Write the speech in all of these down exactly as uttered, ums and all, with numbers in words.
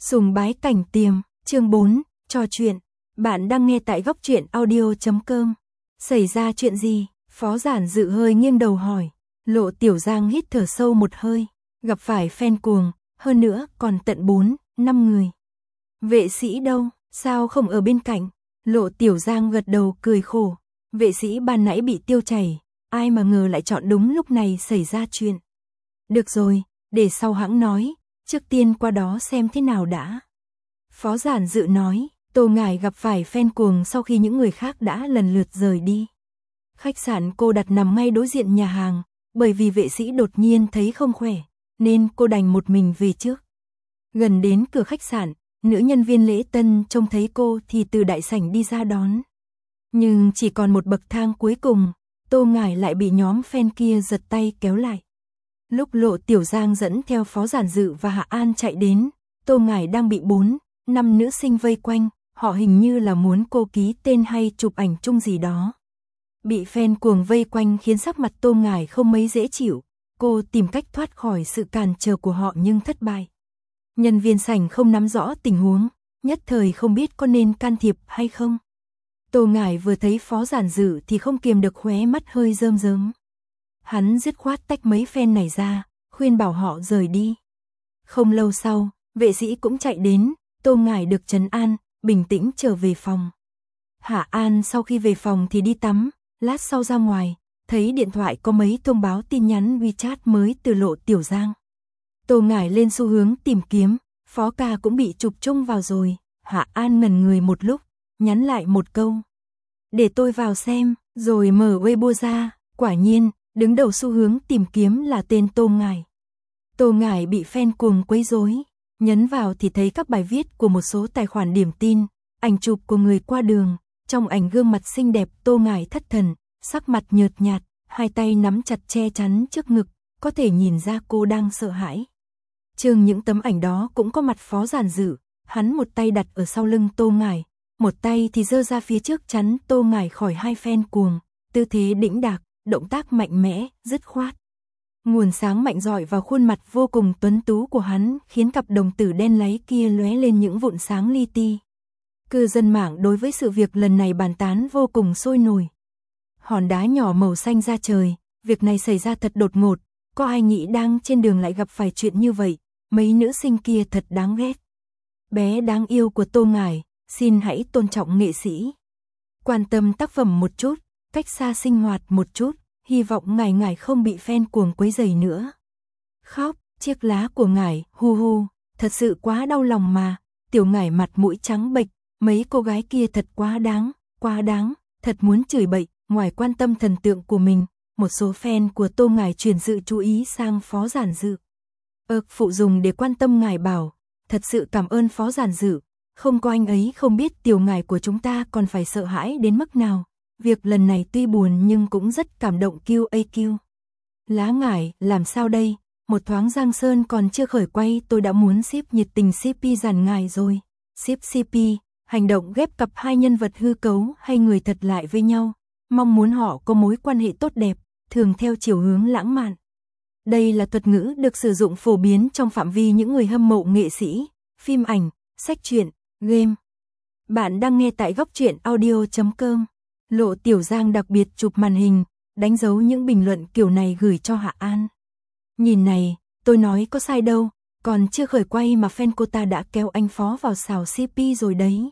Sùng bái cảnh tiềm, chương bốn, trò chuyện. Bạn đang nghe tại góc truyện audio chấm com. Xảy ra chuyện gì? Phó Giản Dự hơi nghiêng đầu hỏi. Lộ Tiểu Giang hít thở sâu một hơi. Gặp phải fan cuồng, hơn nữa còn tận bốn, năm người. Vệ sĩ đâu, sao không ở bên cạnh? Lộ Tiểu Giang gật đầu cười khổ. Vệ sĩ ban nãy bị tiêu chảy, ai mà ngờ lại chọn đúng lúc này xảy ra chuyện. Được rồi, để sau hãng nói, trước tiên qua đó xem thế nào đã. Phó Giản Dự nói, Tô Ngải gặp phải fan cuồng sau khi những người khác đã lần lượt rời đi. Khách sạn cô đặt nằm ngay đối diện nhà hàng, bởi vì vệ sĩ đột nhiên thấy không khỏe, nên cô đành một mình về trước. Gần đến cửa khách sạn, nữ nhân viên lễ tân trông thấy cô thì từ đại sảnh đi ra đón. Nhưng chỉ còn một bậc thang cuối cùng, Tô Ngải lại bị nhóm fan kia giật tay kéo lại. Lúc Lộ Tiểu Giang dẫn theo Phó Giản Dự và Hạ An chạy đến, Tô Ngải đang bị bốn, năm nữ sinh vây quanh, họ hình như là muốn cô ký tên hay chụp ảnh chung gì đó. Bị fan cuồng vây quanh khiến sắc mặt Tô Ngải không mấy dễ chịu, cô tìm cách thoát khỏi sự cản trở của họ nhưng thất bại. Nhân viên sảnh không nắm rõ tình huống, nhất thời không biết có nên can thiệp hay không. Tô Ngải vừa thấy Phó Giản Dự thì không kiềm được khóe mắt hơi rơm rớm. Hắn dứt khoát tách mấy fan này ra, khuyên bảo họ rời đi. Không lâu sau, vệ sĩ cũng chạy đến, Tô Ngải được trấn an, bình tĩnh trở về phòng. Hạ An sau khi về phòng thì đi tắm, lát sau ra ngoài, thấy điện thoại có mấy thông báo tin nhắn WeChat mới từ Lộ Tiểu Giang. Tô Ngải lên xu hướng tìm kiếm, Phó ca cũng bị chụp chung vào rồi. Hạ An ngẩn người một lúc, nhắn lại một câu. Để tôi vào xem, rồi mở Weibo ra, quả nhiên, đứng đầu xu hướng tìm kiếm là tên Tô Ngải. Tô Ngải bị fan cuồng quấy rối, nhấn vào thì thấy các bài viết của một số tài khoản điểm tin, ảnh chụp của người qua đường, trong ảnh gương mặt xinh đẹp Tô Ngải thất thần, sắc mặt nhợt nhạt, hai tay nắm chặt che chắn trước ngực, có thể nhìn ra cô đang sợ hãi. Trừ những tấm ảnh đó cũng có mặt Phó Giản Dự, hắn một tay đặt ở sau lưng Tô Ngải, một tay thì giơ ra phía trước chắn Tô Ngải khỏi hai fan cuồng, tư thế đĩnh đạc, động tác mạnh mẽ, dứt khoát. Nguồn sáng mạnh rọi vào khuôn mặt vô cùng tuấn tú của hắn, khiến cặp đồng tử đen láy kia lóe lên những vụn sáng li ti. Cư dân mạng đối với sự việc lần này bàn tán vô cùng sôi nổi. Hòn đá nhỏ màu xanh ra trời, việc này xảy ra thật đột ngột, có ai nghĩ đang trên đường lại gặp phải chuyện như vậy, mấy nữ sinh kia thật đáng ghét. Bé đáng yêu của Tô Ngải, xin hãy tôn trọng nghệ sĩ. Quan tâm tác phẩm một chút, cách xa sinh hoạt một chút, hy vọng ngài ngài không bị fan cuồng quấy rầy nữa. Khóc, chiếc lá của ngài, hu hu, thật sự quá đau lòng mà, Tiểu Ngải mặt mũi trắng bệch, mấy cô gái kia thật quá đáng, quá đáng, thật muốn chửi bậy. Ngoài quan tâm thần tượng của mình, một số fan của Tô Ngải chuyển sự chú ý sang Phó Giản Dự. Ơ, phụ dùng để quan tâm ngài bảo, thật sự cảm ơn Phó Giản Dự, không có anh ấy không biết Tiểu Ngải của chúng ta còn phải sợ hãi đến mức nào. Việc lần này tuy buồn nhưng cũng rất cảm động Q A Q. Lá Ngải, làm sao đây? Một thoáng Giang Sơn còn chưa khởi quay tôi đã muốn ship nhiệt tình xê pê Giản Ngải rồi. Ship xê pê, hành động ghép cặp hai nhân vật hư cấu hay người thật lại với nhau. Mong muốn họ có mối quan hệ tốt đẹp, thường theo chiều hướng lãng mạn. Đây là thuật ngữ được sử dụng phổ biến trong phạm vi những người hâm mộ nghệ sĩ, phim ảnh, sách truyện, game. Bạn đang nghe tại góc truyện audio chấm com. Lộ Tiểu Giang đặc biệt chụp màn hình, đánh dấu những bình luận kiểu này gửi cho Hạ An. Nhìn này, tôi nói có sai đâu, còn chưa khởi quay mà fan cô ta đã kéo anh Phó vào xào xê pê rồi đấy.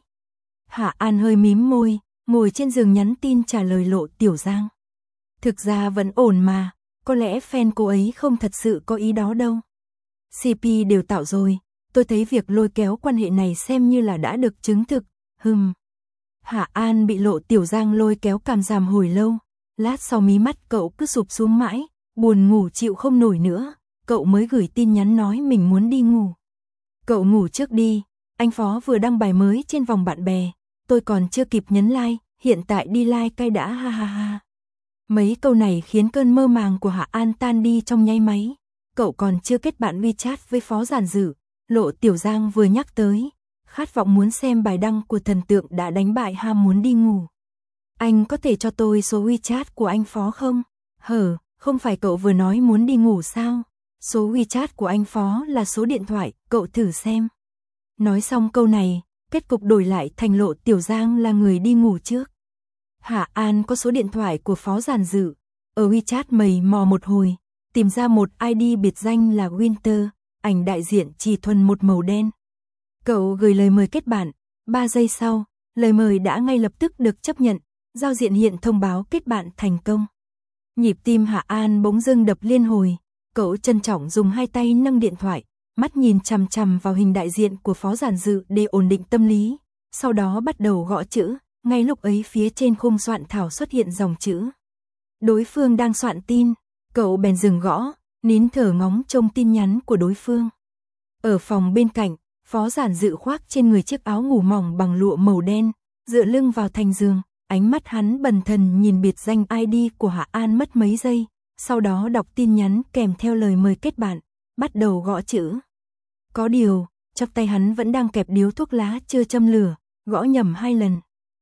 Hạ An hơi mím môi, ngồi trên giường nhắn tin trả lời Lộ Tiểu Giang. Thực ra vẫn ổn mà, có lẽ fan cô ấy không thật sự có ý đó đâu. xê pê đều tạo rồi, tôi thấy việc lôi kéo quan hệ này xem như là đã được chứng thực, hừm. Hạ An bị Lộ Tiểu Giang lôi kéo cảm giảm hồi lâu, lát sau mí mắt cậu cứ sụp xuống mãi, buồn ngủ chịu không nổi nữa, cậu mới gửi tin nhắn nói mình muốn đi ngủ. Cậu ngủ trước đi, anh Phó vừa đăng bài mới trên vòng bạn bè. Tôi còn chưa kịp nhấn like, hiện tại đi like cay đã ha ha ha. Mấy câu này khiến cơn mơ màng của Hạ An tan đi trong nháy máy. Cậu còn chưa kết bạn WeChat với Phó Giản Dự, Lộ Tiểu Giang vừa nhắc tới. Khát vọng muốn xem bài đăng của thần tượng đã đánh bại ham muốn đi ngủ. Anh có thể cho tôi số WeChat của anh Phó không? Hở, không phải cậu vừa nói muốn đi ngủ sao? Số WeChat của anh Phó là số điện thoại, cậu thử xem. Nói xong câu này, kết cục đổi lại thành Lộ Tiểu Giang là người đi ngủ trước. Hạ An có số điện thoại của Phó Giản Dự, ở WeChat mày mò một hồi, tìm ra một i đê biệt danh là Winter, ảnh đại diện chỉ thuần một màu đen. Cậu gửi lời mời kết bạn, ba giây sau, lời mời đã ngay lập tức được chấp nhận, giao diện hiện thông báo kết bạn thành công. Nhịp tim Hạ An bỗng dưng đập liên hồi, cậu trân trọng dùng hai tay nâng điện thoại, mắt nhìn chằm chằm vào hình đại diện của Phó Giản Dự để ổn định tâm lý, sau đó bắt đầu gõ chữ, ngay lúc ấy phía trên khung soạn thảo xuất hiện dòng chữ. Đối phương đang soạn tin, cậu bèn dừng gõ, nín thở ngóng trông tin nhắn của đối phương. Ở phòng bên cạnh, Phó Giản Dự khoác trên người chiếc áo ngủ mỏng bằng lụa màu đen, dựa lưng vào thành giường, ánh mắt hắn bần thần nhìn biệt danh i đê của Hạ An mất mấy giây, sau đó đọc tin nhắn kèm theo lời mời kết bạn, bắt đầu gõ chữ. Có điều, trong tay hắn vẫn đang kẹp điếu thuốc lá chưa châm lửa, gõ nhầm hai lần.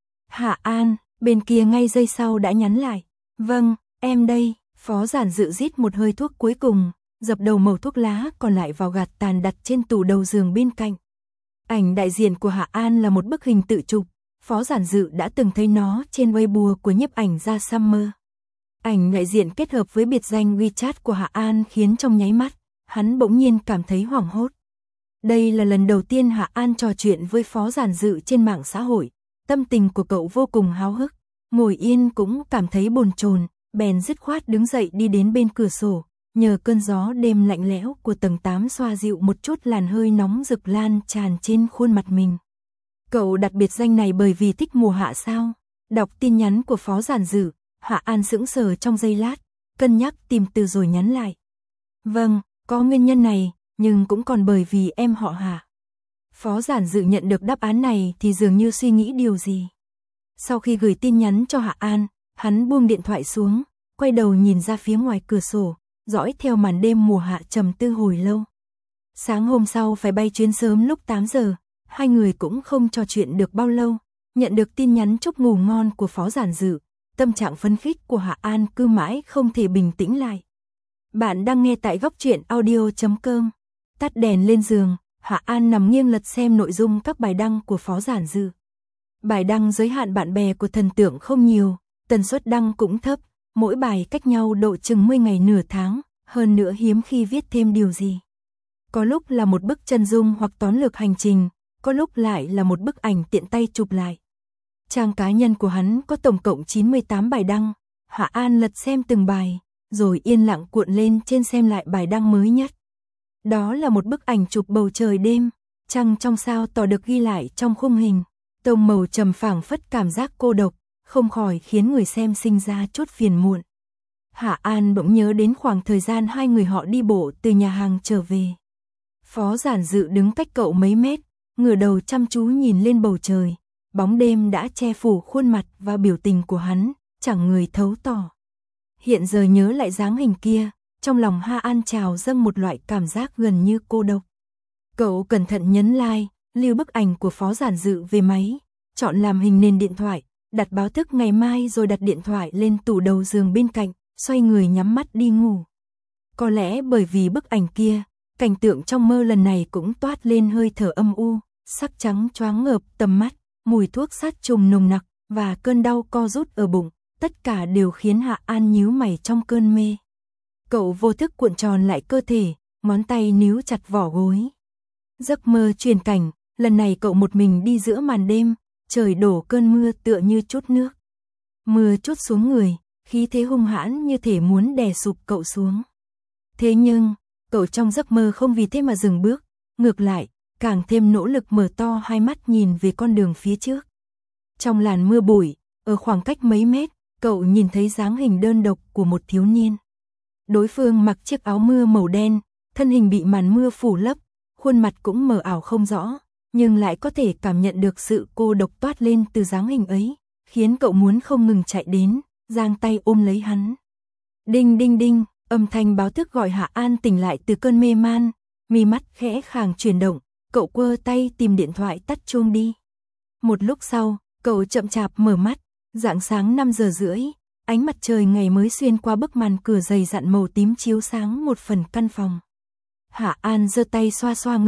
Hạ An, bên kia ngay giây sau đã nhắn lại. Vâng, em đây. Phó Giản Dự rít một hơi thuốc cuối cùng, dập đầu mẩu thuốc lá còn lại vào gạt tàn đặt trên tủ đầu giường bên cạnh. Ảnh đại diện của Hạ An là một bức hình tự chụp, Phó Giản Dự đã từng thấy nó trên Weibo của nhiếp ảnh gia Summer. Ảnh đại diện kết hợp với biệt danh WeChat của Hạ An khiến trong nháy mắt, hắn bỗng nhiên cảm thấy hoảng hốt. Đây là lần đầu tiên Hạ An trò chuyện với Phó Giản Dự trên mạng xã hội, tâm tình của cậu vô cùng háo hức, ngồi yên cũng cảm thấy bồn chồn, bèn dứt khoát đứng dậy đi đến bên cửa sổ, nhờ cơn gió đêm lạnh lẽo của tầng tám xoa dịu một chút làn hơi nóng rực lan tràn trên khuôn mặt mình. Cậu đặt biệt danh này bởi vì thích mùa hạ sao? Đọc tin nhắn của Phó Giản Dự, Hạ An sững sờ trong giây lát, cân nhắc tìm từ rồi nhắn lại. Vâng, có nguyên nhân này, nhưng cũng còn bởi vì em họ Hạ. Phó Giản Dự nhận được đáp án này thì dường như suy nghĩ điều gì. Sau khi gửi tin nhắn cho Hạ An, hắn buông điện thoại xuống, quay đầu nhìn ra phía ngoài cửa sổ, dõi theo màn đêm mùa hạ trầm tư hồi lâu. Sáng hôm sau phải bay chuyến sớm lúc tám giờ, hai người cũng không trò chuyện được bao lâu, nhận được tin nhắn chúc ngủ ngon của Phó Giản Dự, tâm trạng phấn khích của Hạ An cứ mãi không thể bình tĩnh lại. Bạn đang nghe tại góc truyện audio chấm com. Tắt đèn lên giường, Hạ An nằm nghiêng lật xem nội dung các bài đăng của Phó Giản Dự. Bài đăng giới hạn bạn bè của thần tượng không nhiều, tần suất đăng cũng thấp, mỗi bài cách nhau độ chừng mười ngày nửa tháng, hơn nữa hiếm khi viết thêm điều gì. Có lúc là một bức chân dung hoặc tóm lược hành trình, có lúc lại là một bức ảnh tiện tay chụp lại. Trang cá nhân của hắn có tổng cộng chín mươi tám bài đăng, Hạ An lật xem từng bài, rồi yên lặng cuộn lên trên xem lại bài đăng mới nhất. Đó là một bức ảnh chụp bầu trời đêm, trăng trong sao tỏ được ghi lại trong khung hình, tông màu trầm phảng phất cảm giác cô độc, không khỏi khiến người xem sinh ra chút phiền muộn. Hạ An bỗng nhớ đến khoảng thời gian hai người họ đi bộ từ nhà hàng trở về. Phó Giản Dự đứng cách cậu mấy mét, ngửa đầu chăm chú nhìn lên bầu trời, bóng đêm đã che phủ khuôn mặt và biểu tình của hắn, chẳng người thấu tỏ. Hiện giờ nhớ lại dáng hình kia, trong lòng Hạ An trào dâng một loại cảm giác gần như cô độc. Cậu cẩn thận nhấn like, lưu bức ảnh của Phó Giản Dự về máy, chọn làm hình nền điện thoại, đặt báo thức ngày mai rồi đặt điện thoại lên tủ đầu giường bên cạnh, xoay người nhắm mắt đi ngủ. Có lẽ bởi vì bức ảnh kia, cảnh tượng trong mơ lần này cũng toát lên hơi thở âm u, sắc trắng choáng ngợp tầm mắt, mùi thuốc sát trùng nồng nặc và cơn đau co rút ở bụng, tất cả đều khiến Hạ An nhíu mày trong cơn mê. Cậu vô thức cuộn tròn lại cơ thể, ngón tay níu chặt vỏ gối. Giấc mơ truyền cảnh, lần này cậu một mình đi giữa màn đêm, trời đổ cơn mưa tựa như chút nước. Mưa trút xuống người, khí thế hung hãn như thể muốn đè sụp cậu xuống. Thế nhưng, cậu trong giấc mơ không vì thế mà dừng bước, ngược lại, càng thêm nỗ lực mở to hai mắt nhìn về con đường phía trước. Trong làn mưa bụi, ở khoảng cách mấy mét, cậu nhìn thấy dáng hình đơn độc của một thiếu niên. Đối phương mặc chiếc áo mưa màu đen, thân hình bị màn mưa phủ lấp, khuôn mặt cũng mờ ảo không rõ, nhưng lại có thể cảm nhận được sự cô độc toát lên từ dáng hình ấy, khiến cậu muốn không ngừng chạy đến, giang tay ôm lấy hắn. Đinh đinh đinh, âm thanh báo thức gọi Hạ An tỉnh lại từ cơn mê man, mi mắt khẽ khàng chuyển động, cậu quơ tay tìm điện thoại tắt chuông đi. Một lúc sau, cậu chậm chạp mở mắt, rạng sáng năm giờ rưỡi, ánh mặt trời ngày mới xuyên qua bức màn cửa dày dặn màu tím chiếu sáng một phần căn phòng. Hạ An giơ tay xoa xoa ngực,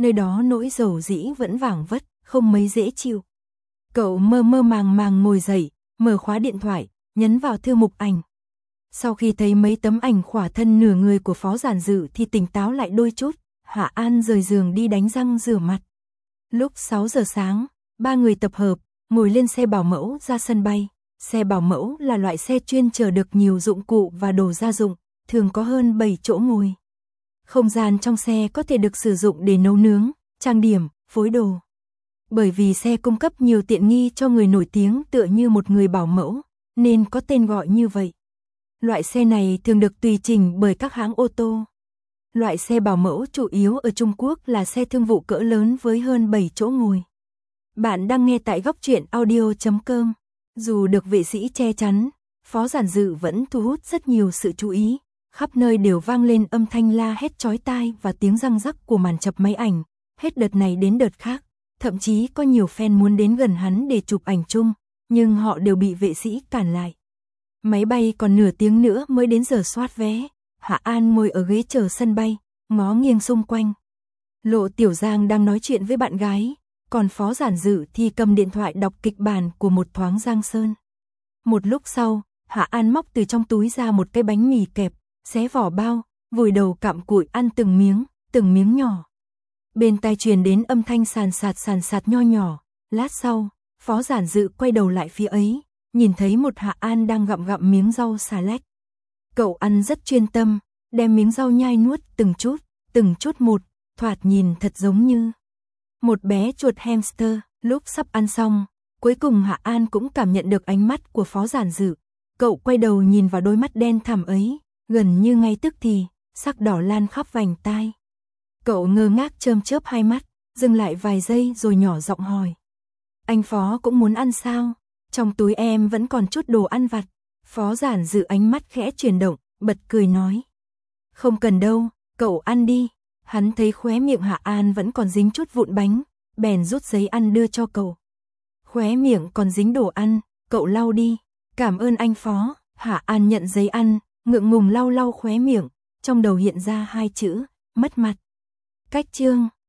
nơi đó nỗi dầu dĩ vẫn vảng vất, không mấy dễ chịu. Cậu mơ mơ màng màng ngồi dậy, mở khóa điện thoại, nhấn vào thư mục ảnh. Sau khi thấy mấy tấm ảnh khỏa thân nửa người của Phó Giản Dự thì tỉnh táo lại đôi chút, Hạ An rời giường đi đánh răng rửa mặt. Lúc sáu giờ sáng, ba người tập hợp, ngồi lên xe bảo mẫu ra sân bay. Xe bảo mẫu là loại xe chuyên chở được nhiều dụng cụ và đồ gia dụng, thường có hơn bảy chỗ ngồi. Không gian trong xe có thể được sử dụng để nấu nướng, trang điểm, phối đồ. Bởi vì xe cung cấp nhiều tiện nghi cho người nổi tiếng tựa như một người bảo mẫu, nên có tên gọi như vậy. Loại xe này thường được tùy chỉnh bởi các hãng ô tô. Loại xe bảo mẫu chủ yếu ở Trung Quốc là xe thương vụ cỡ lớn với hơn bảy chỗ ngồi. Bạn đang nghe tại góc truyện audio chấm com. Dù được vệ sĩ che chắn, Phó Giản Dự vẫn thu hút rất nhiều sự chú ý. Khắp nơi đều vang lên âm thanh la hét chói tai và tiếng răng rắc của màn chập máy ảnh. Hết đợt này đến đợt khác, thậm chí có nhiều fan muốn đến gần hắn để chụp ảnh chung, nhưng họ đều bị vệ sĩ cản lại. Máy bay còn nửa tiếng nữa mới đến giờ soát vé. Hạ An ngồi ở ghế chờ sân bay, ngó nghiêng xung quanh. Lộ Tiểu Giang đang nói chuyện với bạn gái, còn Phó Giản Dự thì cầm điện thoại đọc kịch bản của Một Thoáng Giang Sơn. Một lúc sau, Hạ An móc từ trong túi ra một cái bánh mì kẹp, xé vỏ bao, vùi đầu cặm cụi ăn từng miếng, từng miếng nhỏ. Bên tai truyền đến âm thanh sàn sạt sàn sạt nho nhỏ. Lát sau, Phó Giản Dự quay đầu lại phía ấy, nhìn thấy một Hạ An đang gặm gặm miếng rau xà lách. Cậu ăn rất chuyên tâm, đem miếng rau nhai nuốt từng chút, từng chút một, thoạt nhìn thật giống như một bé chuột hamster. Lúc sắp ăn xong, cuối cùng Hạ An cũng cảm nhận được ánh mắt của Phó Giản Dự. Cậu quay đầu nhìn vào đôi mắt đen thẳm ấy, gần như ngay tức thì, sắc đỏ lan khắp vành tai. Cậu ngơ ngác chớm chớp hai mắt, dừng lại vài giây rồi nhỏ giọng hỏi. Anh Phó cũng muốn ăn sao? Trong túi em vẫn còn chút đồ ăn vặt. Phó Giản Dự ánh mắt khẽ chuyển động, bật cười nói. Không cần đâu, cậu ăn đi. Hắn thấy khóe miệng Hạ An vẫn còn dính chút vụn bánh, bèn rút giấy ăn đưa cho cậu. Khóe miệng còn dính đồ ăn, cậu lau đi. Cảm ơn anh Phó. Hạ An nhận giấy ăn, ngượng ngùng lau lau khóe miệng, trong đầu hiện ra hai chữ, mất mặt. Cách chương.